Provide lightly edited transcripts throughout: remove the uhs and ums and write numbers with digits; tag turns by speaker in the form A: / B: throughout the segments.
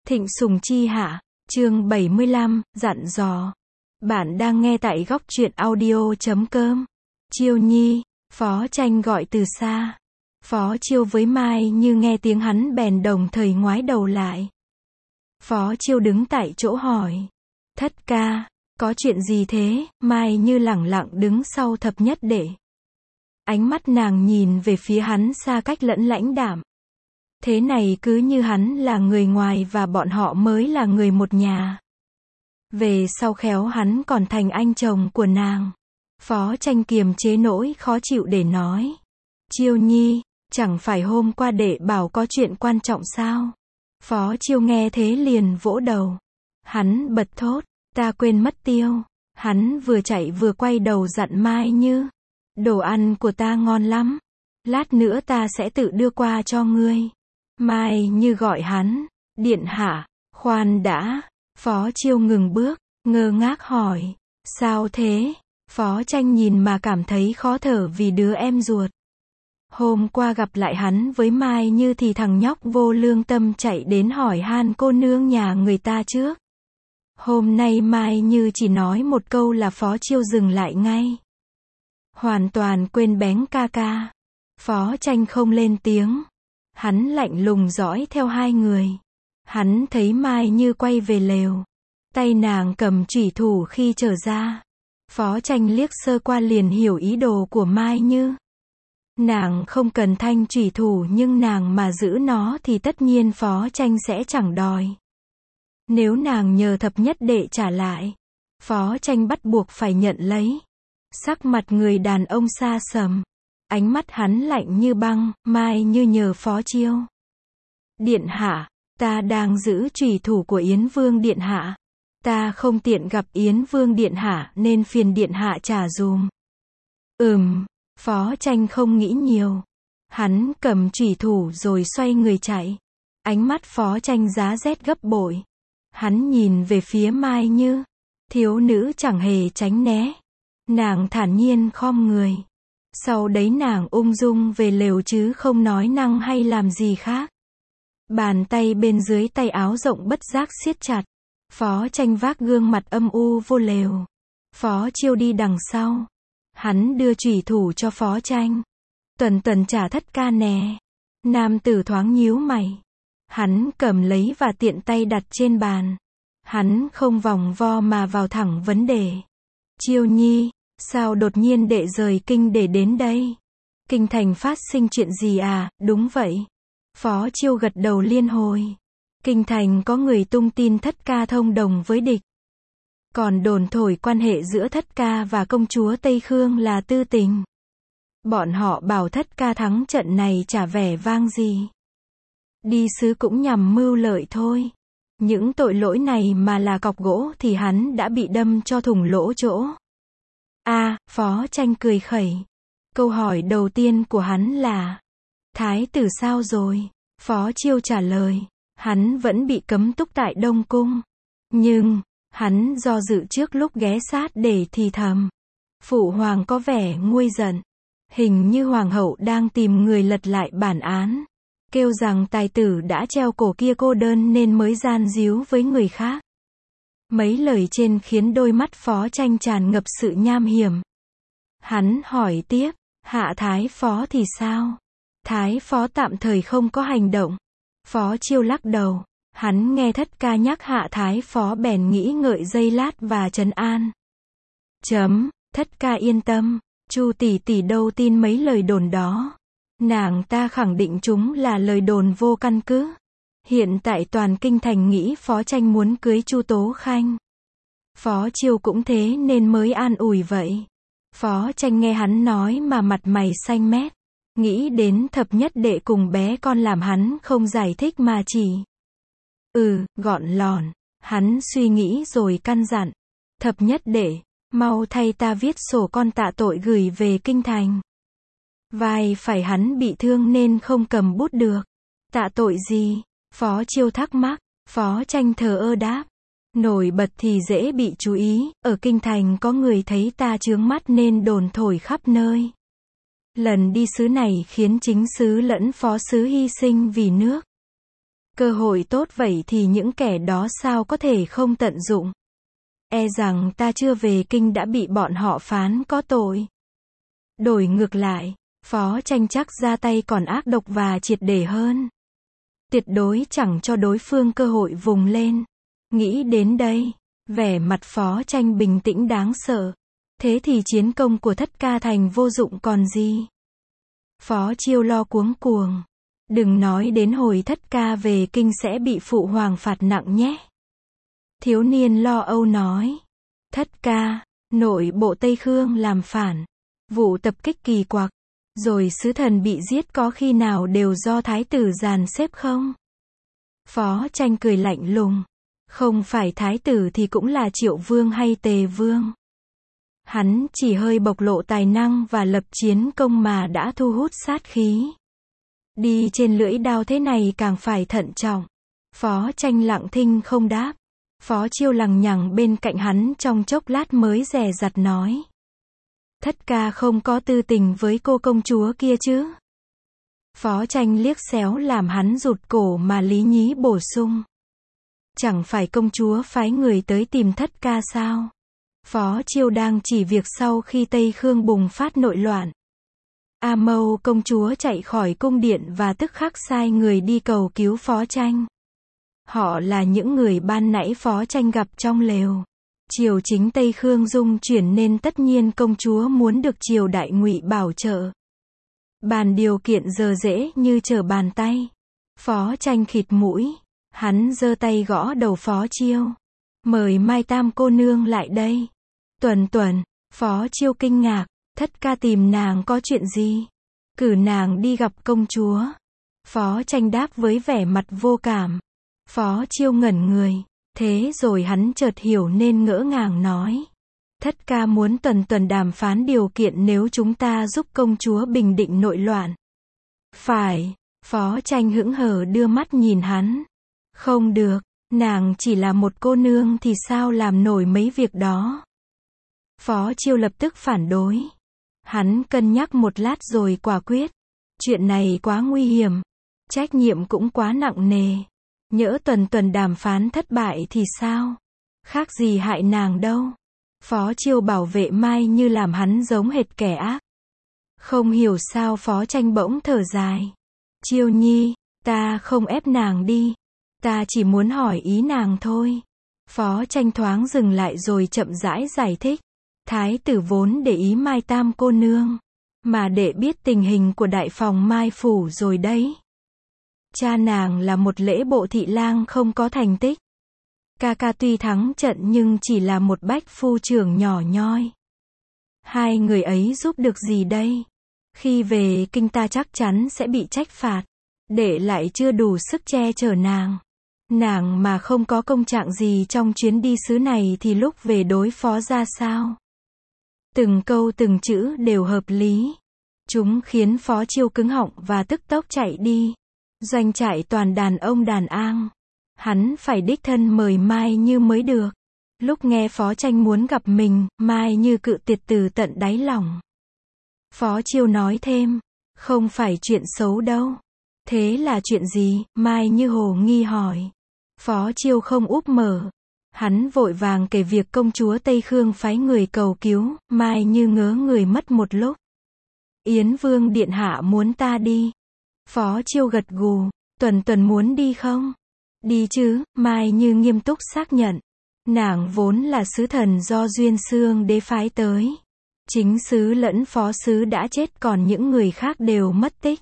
A: Thịnh Sùng Chi hạ, chương 75, dặn dò. Bạn đang nghe tại góc truyện audio.com. Chiêu Nhi, Phó Tranh gọi từ xa. Phó Chiêu với Mai Như nghe tiếng hắn bèn đồng thời ngoái đầu lại. Phó Chiêu đứng tại chỗ hỏi. Thất ca, có chuyện gì thế? Mai Như lẳng lặng đứng sau thập nhất đệ. Ánh mắt nàng nhìn về phía hắn xa cách lẫn lãnh đạm. Thế này cứ như hắn là người ngoài và bọn họ mới là người một nhà. Về sau khéo hắn còn thành anh chồng của nàng. Phó Tranh kiềm chế nỗi khó chịu để nói. Chiêu Nhi, chẳng phải hôm qua đệ bảo có chuyện quan trọng sao? Phó Chiêu nghe thế liền vỗ đầu. Hắn bật thốt, ta quên mất tiêu. Hắn vừa chạy vừa quay đầu dặn Mai Như. Đồ ăn của ta ngon lắm. Lát nữa ta sẽ tự đưa qua cho ngươi. Mai Như gọi hắn. Điện hạ, khoan đã. Phó Chiêu ngừng bước, ngơ ngác hỏi. Sao thế? Phó Tranh nhìn mà cảm thấy khó thở vì đứa em ruột. Hôm qua gặp lại hắn với Mai Như thì thằng nhóc vô lương tâm chạy đến hỏi han cô nương nhà người ta trước. Hôm nay Mai Như chỉ nói một câu là Phó Chiêu dừng lại ngay. Hoàn toàn quên bén ca ca. Phó Tranh không lên tiếng. Hắn lạnh lùng dõi theo hai người. Hắn thấy Mai Như quay về lều. Tay nàng cầm chủy thủ khi trở ra. Phó Tranh liếc sơ qua liền hiểu ý đồ của Mai Như. Nàng không cần thanh chủy thủ nhưng nàng mà giữ nó thì tất nhiên Phó Tranh sẽ chẳng đòi. Nếu nàng nhờ thập nhất đệ trả lại, Phó Tranh bắt buộc phải nhận lấy. Sắc mặt người đàn ông xa sầm. Ánh mắt hắn lạnh như băng. Mai Như nhờ Phó Chiêu. Điện hạ, ta đang giữ chủy thủ của Yến Vương điện hạ. Ta không tiện gặp Yến Vương điện hạ nên phiền điện hạ trả dùm. Phó Tranh không nghĩ nhiều. Hắn cầm chủy thủ rồi xoay người chạy. Ánh mắt Phó Tranh giá rét gấp bội. Hắn nhìn về phía Mai Như. Thiếu nữ chẳng hề tránh né. Nàng thản nhiên khom người. Sau đấy nàng ung dung về lều chứ không nói năng hay làm gì khác. Bàn tay bên dưới tay áo rộng bất giác siết chặt. Phó Tranh vác gương mặt âm u vô lều. Phó Chiêu đi đằng sau. Hắn đưa chủy thủ cho Phó Tranh. Tuần trả thất ca nè. Nam tử thoáng nhíu mày. Hắn cầm lấy và tiện tay đặt trên bàn. Hắn không vòng vo mà vào thẳng vấn đề. Chiêu Nhi, sao đột nhiên đệ rời kinh để đến đây? Kinh thành phát sinh chuyện gì à? Đúng vậy. Phó Chiêu gật đầu liên hồi. Kinh thành có người tung tin thất ca thông đồng với địch. Còn đồn thổi quan hệ giữa thất ca và công chúa Tây Khương là tư tình. Bọn họ bảo thất ca thắng trận này chả vẻ vang gì. Đi sứ cũng nhằm mưu lợi thôi. Những tội lỗi này mà là cọc gỗ thì hắn đã bị đâm cho thủng lỗ chỗ. Phó Tranh cười khẩy. Câu hỏi đầu tiên của hắn là: Thái tử sao rồi? Phó Chiêu trả lời: Hắn vẫn bị cấm túc tại Đông Cung. Nhưng, hắn do dự trước lúc ghé sát để thì thầm. Phụ hoàng có vẻ nguôi giận. Hình như hoàng hậu đang tìm người lật lại bản án. Kêu rằng tài tử đã treo cổ kia cô đơn nên mới gian díu với người khác. Mấy lời trên khiến đôi mắt Phó Tranh tràn ngập sự nham hiểm. Hắn hỏi tiếp, hạ thái phó thì sao? Thái phó tạm thời không có hành động. Phó Chiêu lắc đầu. Hắn nghe thất ca nhắc hạ thái phó bèn nghĩ ngợi giây lát và trấn an. Thất ca yên tâm. Chu tỷ tỷ đâu tin mấy lời đồn đó. Nàng ta khẳng định chúng là lời đồn vô căn cứ. Hiện tại toàn kinh thành nghĩ Phó Tranh muốn cưới Chu Tố Khanh. Phó Chiêu cũng thế nên mới an ủi vậy. Phó Tranh nghe hắn nói mà mặt mày xanh mét. Nghĩ đến thập nhất đệ cùng bé con làm hắn không giải thích mà chỉ. Gọn lòn. Hắn suy nghĩ rồi căn dặn. Thập nhất đệ, mau thay ta viết sổ con tạ tội gửi về kinh thành. Vai phải hắn bị thương nên không cầm bút được. Tạ tội gì? Phó Chiêu thắc mắc. Phó Tranh thờ ơ đáp. Nổi bật thì dễ bị chú ý. Ở kinh thành có người thấy ta chướng mắt nên đồn thổi khắp nơi. Lần đi sứ này khiến chính sứ lẫn phó sứ hy sinh vì nước. Cơ hội tốt vậy thì những kẻ đó sao có thể không tận dụng. E rằng ta chưa về kinh đã bị bọn họ phán có tội. Đổi ngược lại, Phó Tranh chắc ra tay còn ác độc và triệt để hơn. Tuyệt đối chẳng cho đối phương cơ hội vùng lên. Nghĩ đến đây, vẻ mặt Phó Tranh bình tĩnh đáng sợ. Thế thì chiến công của Thất Ca Thành vô dụng còn gì. Phó Chiêu lo cuống cuồng. Đừng nói đến hồi Thất Ca về kinh sẽ bị phụ hoàng phạt nặng nhé. Thiếu niên lo âu nói. Thất Ca, nội bộ Tây Khương làm phản. Vụ tập kích kỳ quặc. Rồi sứ thần bị giết có khi nào đều do thái tử dàn xếp không? Phó Tranh cười lạnh lùng. Không phải thái tử thì cũng là Triệu Vương hay Tề Vương. Hắn chỉ hơi bộc lộ tài năng và lập chiến công mà đã thu hút sát khí. Đi trên lưỡi đao thế này càng phải thận trọng. Phó Tranh lặng thinh không đáp. Phó Chiêu lằng nhằng bên cạnh hắn trong chốc lát mới dè dặt nói. Thất Ca không có tư tình với cô công chúa kia chứ? Phó Tranh liếc xéo làm hắn rụt cổ mà lý nhí bổ sung. Chẳng phải công chúa phái người tới tìm Thất Ca sao? Phó Chiêu đang chỉ việc sau khi Tây Khương bùng phát nội loạn. A Mâu công chúa chạy khỏi cung điện và tức khắc sai người đi cầu cứu Phó Tranh. Họ là những người ban nãy Phó Tranh gặp trong lều. Triều chính Tây Khương dung chuyển nên tất nhiên công chúa muốn được triều đại Ngụy bảo trợ. Bàn điều kiện giờ dễ như trở bàn tay. Phó Tranh khịt mũi. Hắn giơ tay gõ đầu Phó Chiêu. Mời Mai Tam cô nương lại đây. Tuần Tuần, Phó Chiêu kinh ngạc. Thất Ca tìm nàng có chuyện gì? Cử nàng đi gặp công chúa. Phó Tranh đáp với vẻ mặt vô cảm. Phó Chiêu ngẩn người. Thế rồi hắn chợt hiểu nên ngỡ ngàng nói. Thất Ca muốn Tuần Tuần đàm phán điều kiện nếu chúng ta giúp công chúa bình định nội loạn. Phải. Phó Tranh hững hờ đưa mắt nhìn hắn. Không được, nàng chỉ là một cô nương thì sao làm nổi mấy việc đó. Phó Chiêu lập tức phản đối. Hắn cân nhắc một lát rồi quả quyết. Chuyện này quá nguy hiểm. Trách nhiệm cũng quá nặng nề. Nhỡ Tuần Tuần đàm phán thất bại thì sao? Khác gì hại nàng đâu. Phó Chiêu bảo vệ Mai Như làm hắn giống hệt kẻ ác. Không hiểu sao Phó Tranh bỗng thở dài. Chiêu nhi, ta không ép nàng đi. Ta chỉ muốn hỏi ý nàng thôi. Phó Tranh thoáng dừng lại rồi chậm rãi giải thích. Thái tử vốn để ý Mai Tam cô nương. Mà để biết tình hình của đại phòng Mai Phủ rồi đấy. Cha nàng là một lễ bộ thị lang không có thành tích. Ca ca tuy thắng trận nhưng chỉ là một bách phu trưởng nhỏ nhoi. Hai người ấy giúp được gì đây? Khi về kinh ta chắc chắn sẽ bị trách phạt. Để lại chưa đủ sức che chở nàng. Nàng mà không có công trạng gì trong chuyến đi xứ này thì lúc về đối phó ra sao? Từng câu từng chữ đều hợp lý. Chúng khiến Phó Chiêu cứng họng và tức tốc chạy đi. Doanh trại toàn đàn ông đàn ang. Hắn phải đích thân mời Mai Như mới được. Lúc nghe Phó Tranh muốn gặp mình, Mai Như cự tuyệt từ tận đáy lòng. Phó Chiêu nói thêm, không phải chuyện xấu đâu. Thế là chuyện gì? Mai Như hồ nghi hỏi. Phó Chiêu không úp mở. Hắn vội vàng kể việc công chúa Tây Khương phái người cầu cứu. Mai Như ngớ người mất một lúc. Yến Vương điện hạ muốn ta đi. Phó Chiêu gật gù. Tuần Tuần muốn đi không? Đi chứ. Mai Như nghiêm túc xác nhận. Nàng vốn là sứ thần do Duyên Xương đế phái tới. Chính sứ lẫn phó sứ đã chết, còn những người khác đều mất tích.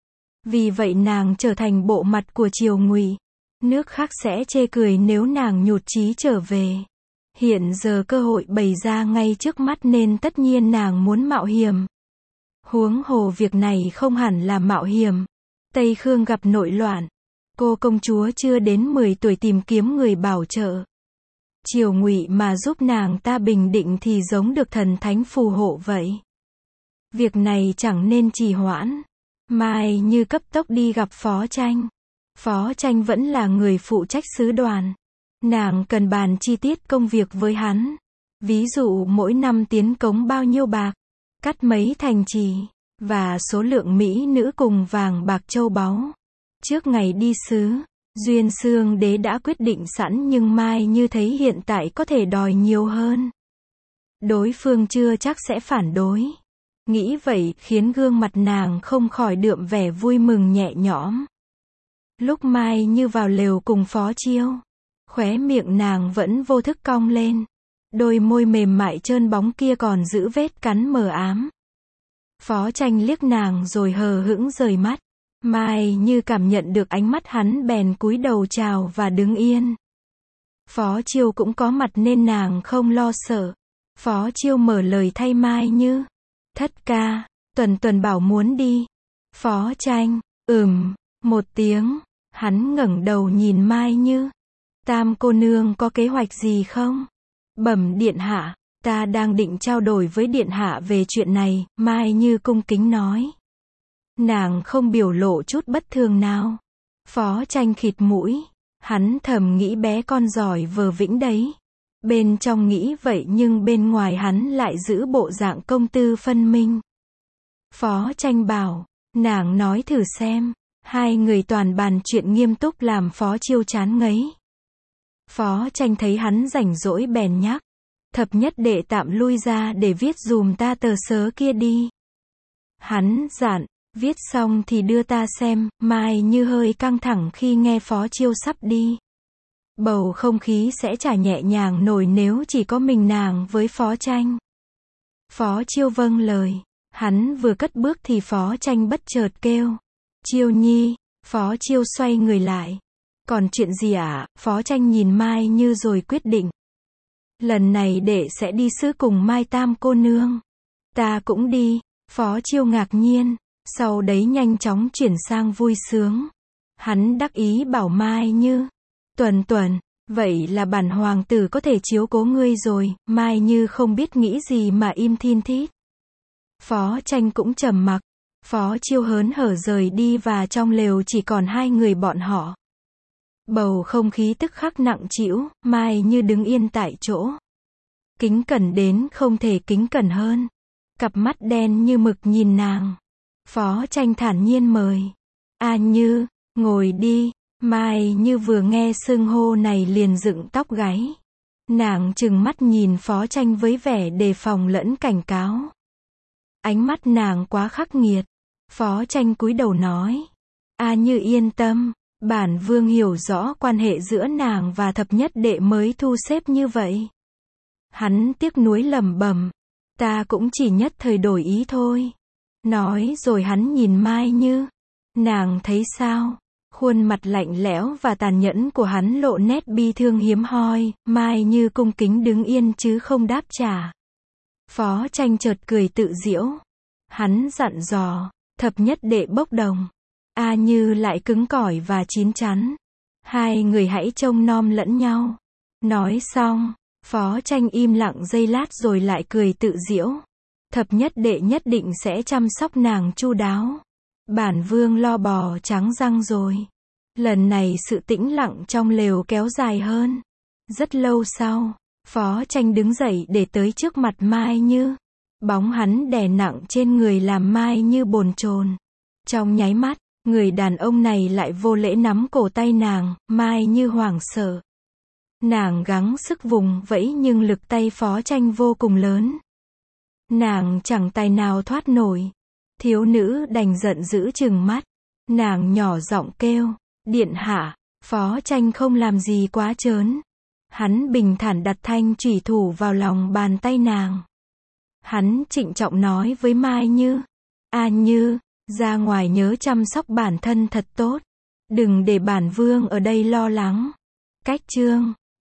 A: Vì vậy nàng trở thành bộ mặt của triều Ngụy. Nước khác sẽ chê cười nếu nàng nhụt chí trở về. Hiện giờ cơ hội bày ra ngay trước mắt nên tất nhiên nàng muốn mạo hiểm. Huống hồ việc này không hẳn là mạo hiểm. Tây Khương gặp nội loạn. Cô công chúa chưa đến 10 tuổi tìm kiếm người bảo trợ. Triều Ngụy mà giúp nàng ta bình định thì giống được thần thánh phù hộ vậy. Việc này chẳng nên trì hoãn. Mai Như cấp tốc đi gặp Phó Tranh. Phó Tranh vẫn là người phụ trách sứ đoàn. Nàng cần bàn chi tiết công việc với hắn. Ví dụ mỗi năm tiến cống bao nhiêu bạc, cắt mấy thành trì, và số lượng mỹ nữ cùng vàng bạc châu báu. Trước ngày đi sứ, Duyên Xương Đế đã quyết định sẵn nhưng Mai Như thấy hiện tại có thể đòi nhiều hơn. Đối phương chưa chắc sẽ phản đối. Nghĩ vậy khiến gương mặt nàng không khỏi đượm vẻ vui mừng nhẹ nhõm. Lúc Mai Như vào lều cùng Phó Chiêu, khóe miệng nàng vẫn vô thức cong lên. Đôi môi mềm mại trơn bóng kia còn giữ vết cắn mờ ám. Phó Tranh liếc nàng rồi hờ hững rời mắt. Mai Như cảm nhận được ánh mắt hắn bèn cúi đầu chào và đứng yên. Phó Chiêu cũng có mặt nên nàng không lo sợ. Phó Chiêu mở lời thay Mai Như. Thất ca, Tuần bảo muốn đi. Phó Tranh, một tiếng. Hắn ngẩng đầu nhìn Mai Như. Tam cô nương có kế hoạch gì không? Bẩm điện hạ, ta đang định trao đổi với điện hạ về chuyện này, Mai Như cung kính nói. Nàng không biểu lộ chút bất thường nào. Phó Tranh khịt mũi. Hắn thầm nghĩ bé con giỏi vờ vĩnh đấy. Bên trong nghĩ vậy nhưng bên ngoài hắn lại giữ bộ dạng công tư phân minh. Phó Tranh bảo, nàng nói thử xem. Hai người toàn bàn chuyện nghiêm túc làm Phó Chiêu chán ngấy. Phó Tranh thấy hắn rảnh rỗi bèn nhắc. Thập nhất đệ tạm lui ra để viết dùm ta tờ sớ kia đi. Hắn dặn, viết xong thì đưa ta xem. Mai Như hơi căng thẳng khi nghe Phó Chiêu sắp đi. Bầu không khí sẽ chả nhẹ nhàng nổi nếu chỉ có mình nàng với Phó Tranh. Phó Chiêu vâng lời. Hắn vừa cất bước thì Phó Tranh bất chợt kêu. Chiêu nhi. Phó Chiêu xoay người lại. Còn chuyện gì ạ? Phó Tranh nhìn Mai Như rồi quyết định. Lần này đệ sẽ đi sứ cùng Mai Tam cô nương. Ta cũng đi. Phó Chiêu ngạc nhiên. Sau đấy nhanh chóng chuyển sang vui sướng. Hắn đắc ý bảo Mai Như. Tuần, vậy là bản hoàng tử có thể chiếu cố ngươi rồi. Mai Như không biết nghĩ gì mà im thin thít. Phó Tranh cũng trầm mặc. Phó Chiêu hớn hở rời đi và trong lều chỉ còn hai người bọn họ. Bầu không khí tức khắc nặng trĩu, Mai Như đứng yên tại chỗ. Kính cẩn đến không thể kính cẩn hơn. Cặp mắt đen như mực nhìn nàng. Phó Tranh thản nhiên mời. Như, ngồi đi. Mai Như vừa nghe xưng hô này liền dựng tóc gáy. Nàng trừng mắt nhìn Phó Tranh với vẻ đề phòng lẫn cảnh cáo. Ánh mắt nàng quá khắc nghiệt. Phó Tranh cúi đầu nói. Như yên tâm. Bản vương hiểu rõ quan hệ giữa nàng và thập nhất đệ mới thu xếp như vậy. Hắn tiếc nuối lẩm bẩm. Ta cũng chỉ nhất thời đổi ý thôi. Nói rồi hắn nhìn Mai Như. Nàng thấy sao? Khuôn mặt lạnh lẽo và tàn nhẫn của hắn lộ nét bi thương hiếm hoi. Mai Như cung kính đứng yên chứ không đáp trả. Phó Tranh chợt cười tự giễu. Hắn dặn dò. Thập nhất đệ bốc đồng. Như lại cứng cỏi và chín chắn. Hai người hãy trông nom lẫn nhau. Nói xong, Phó Tranh im lặng giây lát rồi lại cười tự giễu. Thập nhất đệ nhất định sẽ chăm sóc nàng chu đáo. Bản vương lo bò trắng răng rồi. Lần này sự tĩnh lặng trong lều kéo dài hơn. Rất lâu sau, Phó Tranh đứng dậy để tới trước mặt Mai Như. Bóng hắn đè nặng trên người làm Mai Như bồn chồn. Trong nháy mắt, người đàn ông này lại vô lễ nắm cổ tay nàng. Mai Như hoảng sợ. Nàng gắng sức vùng vẫy nhưng lực tay Phó Tranh vô cùng lớn. Nàng chẳng tài nào thoát nổi. Thiếu nữ đành giận dữ trừng mắt. Nàng nhỏ giọng kêu. Điện hạ. Phó Tranh không làm gì quá trớn. Hắn bình thản đặt thanh chủy thủ vào lòng bàn tay nàng. Hắn trịnh trọng nói với Mai Như. Như, ra ngoài nhớ chăm sóc bản thân thật tốt. Đừng để bản vương ở đây lo lắng. Cách chương